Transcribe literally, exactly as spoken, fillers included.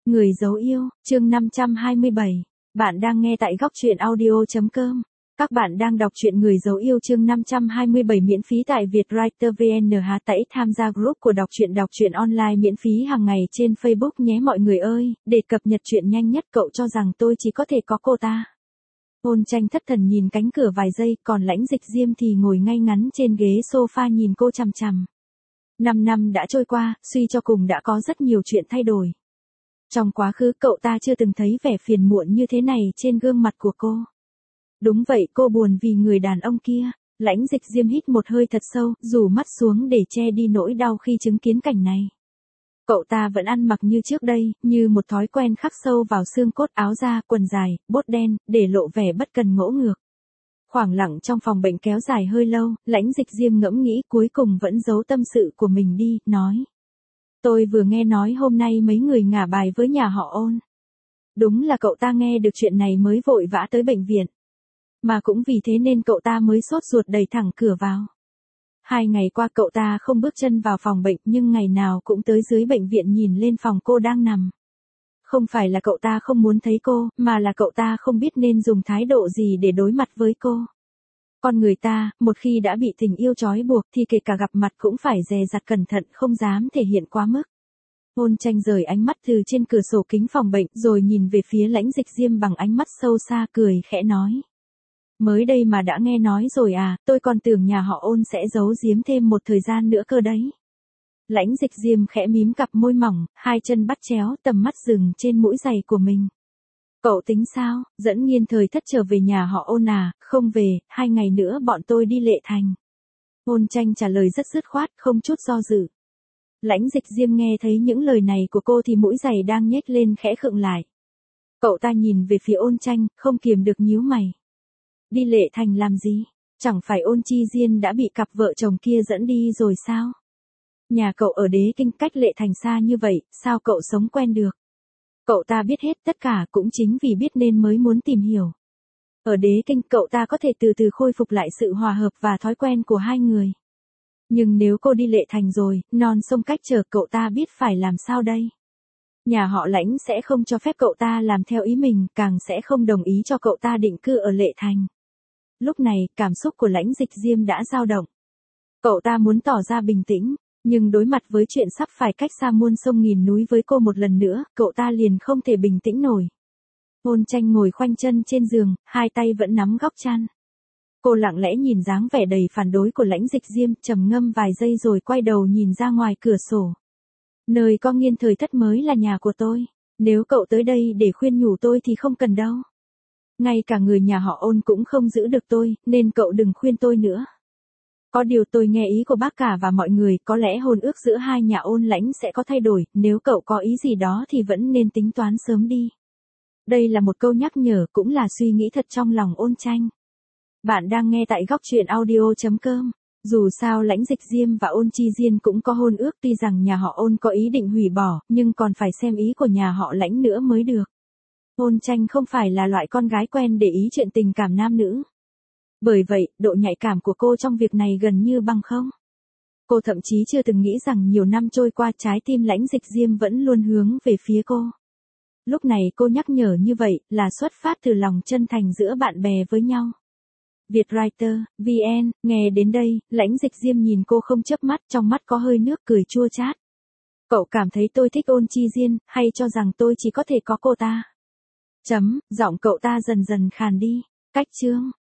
Người dấu yêu, chương năm trăm hai mươi bảy. Bạn đang nghe tại góc truyện audio.com. Các bạn đang đọc truyện Người dấu yêu chương năm trăm hai mươi bảy miễn phí tại Vietwriter vê en. Há tãy tham gia group của đọc truyện đọc truyện online miễn phí hàng ngày trên Facebook nhé mọi người ơi, để cập nhật truyện nhanh nhất. Cậu cho rằng tôi chỉ có thể có cô ta. Ôn Tranh thất thần nhìn cánh cửa vài giây, còn Lãnh Dịch Diêm thì ngồi ngay ngắn trên ghế sofa nhìn cô chằm chằm. Năm năm đã trôi qua, suy cho cùng đã có rất nhiều chuyện thay đổi. Trong quá khứ cậu ta chưa từng thấy vẻ phiền muộn như thế này trên gương mặt của cô. Đúng vậy, cô buồn vì người đàn ông kia. Lãnh Dịch Diêm hít một hơi thật sâu, rủ mắt xuống để che đi nỗi đau khi chứng kiến cảnh này. Cậu ta vẫn ăn mặc như trước đây, như một thói quen khắc sâu vào xương cốt, áo da, quần dài, bốt đen, để lộ vẻ bất cần ngỗ ngược. Khoảng lặng trong phòng bệnh kéo dài hơi lâu, Lãnh Dịch Diêm ngẫm nghĩ cuối cùng vẫn giấu tâm sự của mình đi, nói. Tôi vừa nghe nói hôm nay mấy người ngả bài với nhà họ Ôn. Đúng là cậu ta nghe được chuyện này mới vội vã tới bệnh viện. Mà cũng vì thế nên cậu ta mới sốt ruột đẩy thẳng cửa vào. Hai ngày qua cậu ta không bước chân vào phòng bệnh nhưng ngày nào cũng tới dưới bệnh viện nhìn lên phòng cô đang nằm. Không phải là cậu ta không muốn thấy cô, mà là cậu ta không biết nên dùng thái độ gì để đối mặt với cô. Con người ta, một khi đã bị tình yêu trói buộc thì kể cả gặp mặt cũng phải dè dặt cẩn thận, không dám thể hiện quá mức. Ôn Tranh rời ánh mắt từ trên cửa sổ kính phòng bệnh rồi nhìn về phía Lãnh Dịch Diêm bằng ánh mắt sâu xa, cười khẽ nói. Mới đây mà đã nghe nói rồi à, tôi còn tưởng nhà họ Ôn sẽ giấu giếm thêm một thời gian nữa cơ đấy. Lãnh Dịch Diêm khẽ mím cặp môi mỏng, hai chân bắt chéo, tầm mắt dừng trên mũi giày của mình. Cậu tính sao, dẫn Nghiên thời thất trở về nhà họ Ôn à? Không về, hai ngày nữa bọn tôi đi Lệ Thành. Ôn Tranh trả lời rất dứt khoát, không chút do dự. Lãnh Dịch Diêm nghe thấy những lời này của cô thì mũi giày đang nhếch lên khẽ khựng lại. Cậu ta nhìn về phía Ôn Tranh, không kiềm được nhíu mày. Đi Lệ Thành làm gì? Chẳng phải Ôn Chi Diên đã bị cặp vợ chồng kia dẫn đi rồi sao? Nhà cậu ở Đế Kinh, cách Lệ Thành xa như vậy, sao cậu sống quen được? Cậu ta biết hết tất cả cũng chính vì biết nên mới muốn tìm hiểu. Ở Đế Kinh cậu ta có thể từ từ khôi phục lại sự hòa hợp và thói quen của hai người. Nhưng nếu cô đi Lệ Thành rồi, non sông cách trở, cậu ta biết phải làm sao đây? Nhà họ Lãnh sẽ không cho phép cậu ta làm theo ý mình, càng sẽ không đồng ý cho cậu ta định cư ở Lệ Thành. Lúc này, cảm xúc của Lãnh Dịch Diêm đã dao động. Cậu ta muốn tỏ ra bình tĩnh, nhưng đối mặt với chuyện sắp phải cách xa muôn sông nghìn núi với cô một lần nữa, cậu ta liền không thể bình tĩnh nổi. Ôn Tranh ngồi khoanh chân trên giường, hai tay vẫn nắm góc chăn. Cô lặng lẽ nhìn dáng vẻ đầy phản đối của Lãnh Dịch Diêm, trầm ngâm vài giây rồi quay đầu nhìn ra ngoài cửa sổ. Nơi có Nghiên thời thất mới là nhà của tôi, nếu cậu tới đây để khuyên nhủ tôi thì không cần đâu. Ngay cả người nhà họ Ôn cũng không giữ được tôi, nên cậu đừng khuyên tôi nữa. Có điều tôi nghe ý của bác cả và mọi người, có lẽ hôn ước giữa hai nhà Ôn Lãnh sẽ có thay đổi, nếu cậu có ý gì đó thì vẫn nên tính toán sớm đi. Đây là một câu nhắc nhở, cũng là suy nghĩ thật trong lòng Ôn Tranh. Bạn đang nghe tại góc truyện audio.com. Dù sao Lãnh Dịch Diêm và Ôn Chi Diên cũng có hôn ước, tuy rằng nhà họ Ôn có ý định hủy bỏ, nhưng còn phải xem ý của nhà họ Lãnh nữa mới được. Ôn Tranh không phải là loại con gái quen để ý chuyện tình cảm nam nữ. Bởi vậy, độ nhạy cảm của cô trong việc này gần như bằng không. Cô thậm chí chưa từng nghĩ rằng nhiều năm trôi qua trái tim Lãnh Dịch Diêm vẫn luôn hướng về phía cô. Lúc này cô nhắc nhở như vậy là xuất phát từ lòng chân thành giữa bạn bè với nhau. Vietwriter vê en, nghe đến đây, Lãnh Dịch Diêm nhìn cô không chớp mắt, trong mắt có hơi nước cười chua chát. Cậu cảm thấy tôi thích Ôn Chi Diên, hay cho rằng tôi chỉ có thể có cô ta? Chấm, giọng cậu ta dần dần khàn đi. Cách chương.